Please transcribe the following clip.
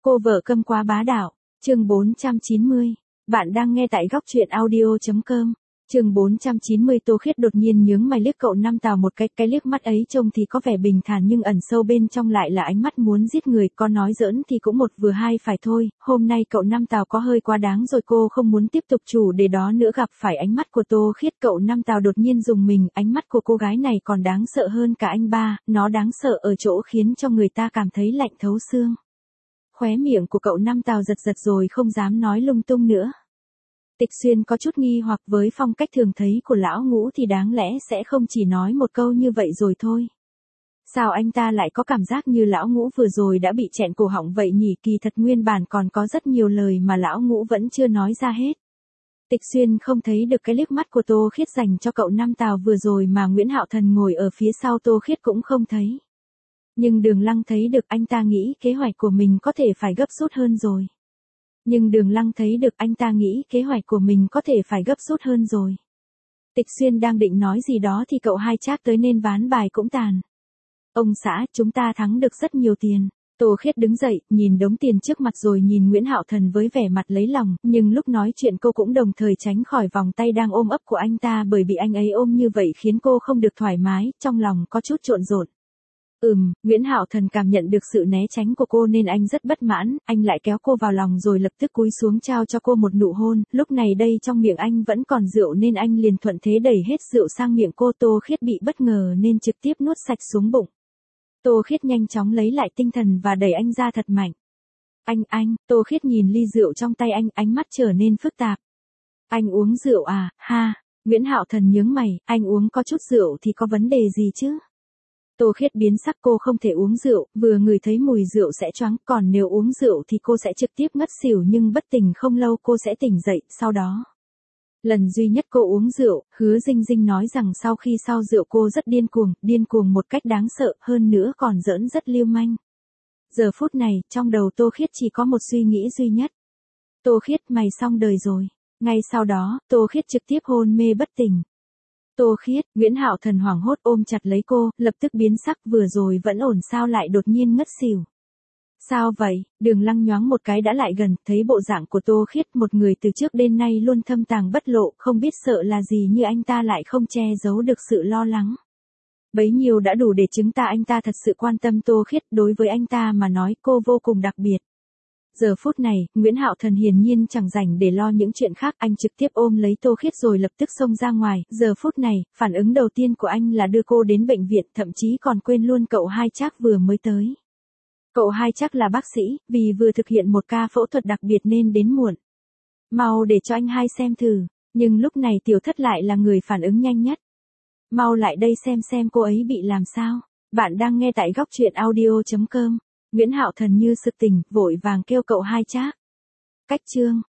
Cô vợ câm quá bá đạo, chương 490. Bạn đang nghe tại góc truyện audio.com. Chương 490. Tô Khiết đột nhiên nhướng mày liếc cậu Nam Tào một cái liếc mắt ấy trông thì có vẻ bình thản nhưng ẩn sâu bên trong lại là ánh mắt muốn giết người, có nói giỡn thì cũng một vừa hai phải thôi, hôm nay cậu Nam Tào có hơi quá đáng rồi, cô không muốn tiếp tục chủ đề đó nữa. Gặp phải ánh mắt của Tô Khiết, cậu Nam Tào đột nhiên rùng mình, ánh mắt của cô gái này còn đáng sợ hơn cả anh ba, nó đáng sợ ở chỗ khiến cho người ta cảm thấy lạnh thấu xương. Khóe miệng của cậu Nam Tào giật giật rồi không dám nói lung tung nữa. Tịch Xuyên có chút nghi hoặc với phong cách thường thấy của lão Ngũ thì đáng lẽ sẽ không chỉ nói một câu như vậy rồi thôi. Sao anh ta lại có cảm giác như lão Ngũ vừa rồi đã bị chẹn cổ họng vậy nhỉ? Kỳ thật nguyên bản còn có rất nhiều lời mà lão Ngũ vẫn chưa nói ra hết. Tịch Xuyên không thấy được cái liếc mắt của Tô Khiết dành cho cậu Nam Tào vừa rồi mà Nguyễn Hạo Thần ngồi ở phía sau Tô Khiết cũng không thấy. Nhưng Đường Lăng thấy được, anh ta nghĩ kế hoạch của mình có thể phải gấp rút hơn rồi. Tịch Xuyên đang định nói gì đó thì cậu Hai Trác tới nên ván bài cũng tàn. Ông xã, chúng ta thắng được rất nhiều tiền. Tô Khiết đứng dậy, nhìn đống tiền trước mặt rồi nhìn Nguyễn Hạo Thần với vẻ mặt lấy lòng, nhưng lúc nói chuyện cô cũng đồng thời tránh khỏi vòng tay đang ôm ấp của anh ta, bởi bị anh ấy ôm như vậy khiến cô không được thoải mái, trong lòng có chút trộn rộn. Nguyễn Hạo Thần cảm nhận được sự né tránh của cô nên anh rất bất mãn, anh lại kéo cô vào lòng rồi lập tức cúi xuống trao cho cô một nụ hôn, lúc này đây trong miệng anh vẫn còn rượu nên anh liền thuận thế đẩy hết rượu sang miệng cô. Tô Khiết bị bất ngờ nên trực tiếp nuốt sạch xuống bụng. Tô Khiết nhanh chóng lấy lại tinh thần và đẩy anh ra thật mạnh. Tô Khiết nhìn ly rượu trong tay anh, ánh mắt trở nên phức tạp. Anh uống rượu à, ha? Nguyễn Hạo Thần nhướng mày, anh uống có chút rượu thì có vấn đề gì chứ? Tô Khiết biến sắc, cô không thể uống rượu, vừa ngửi thấy mùi rượu sẽ choáng, còn nếu uống rượu thì cô sẽ trực tiếp ngất xỉu, nhưng bất tỉnh không lâu cô sẽ tỉnh dậy, sau đó. Lần duy nhất cô uống rượu, Hứa Dinh Dinh nói rằng sau khi sau rượu cô rất điên cuồng một cách đáng sợ, hơn nữa còn giỡn rất lưu manh. Giờ phút này, trong đầu Tô Khiết chỉ có một suy nghĩ duy nhất. Tô Khiết, mày xong đời rồi. Ngay sau đó, Tô Khiết trực tiếp hôn mê bất tỉnh. Tô Khiết, Nguyễn Hạo Thần hoảng hốt ôm chặt lấy cô, lập tức biến sắc, vừa rồi vẫn ổn sao lại đột nhiên ngất xỉu. Sao vậy? Đường Lăng nhoáng một cái đã lại gần, thấy bộ dạng của Tô Khiết, một người từ trước đến nay luôn thâm tàng bất lộ, không biết sợ là gì như anh ta lại không che giấu được sự lo lắng. Bấy nhiêu đã đủ để chứng tỏ anh ta thật sự quan tâm Tô Khiết, đối với anh ta mà nói cô vô cùng đặc biệt. Giờ phút này, Nguyễn Hạo Thần hiển nhiên chẳng rảnh để lo những chuyện khác, anh trực tiếp ôm lấy Tô Khiết rồi lập tức xông ra ngoài. Giờ phút này, phản ứng đầu tiên của anh là đưa cô đến bệnh viện, thậm chí còn quên luôn cậu Hai Trác vừa mới tới. Cậu Hai Trác là bác sĩ, vì vừa thực hiện một ca phẫu thuật đặc biệt nên đến muộn. Mau để cho anh hai xem thử, nhưng lúc này Tiểu Thất lại là người phản ứng nhanh nhất. Mau lại đây xem cô ấy bị làm sao. Bạn đang nghe tại góc truyện audio.com. Nguyễn Hạo Thần như sực tỉnh, vội vàng kêu cậu Hai Trác. Cách chương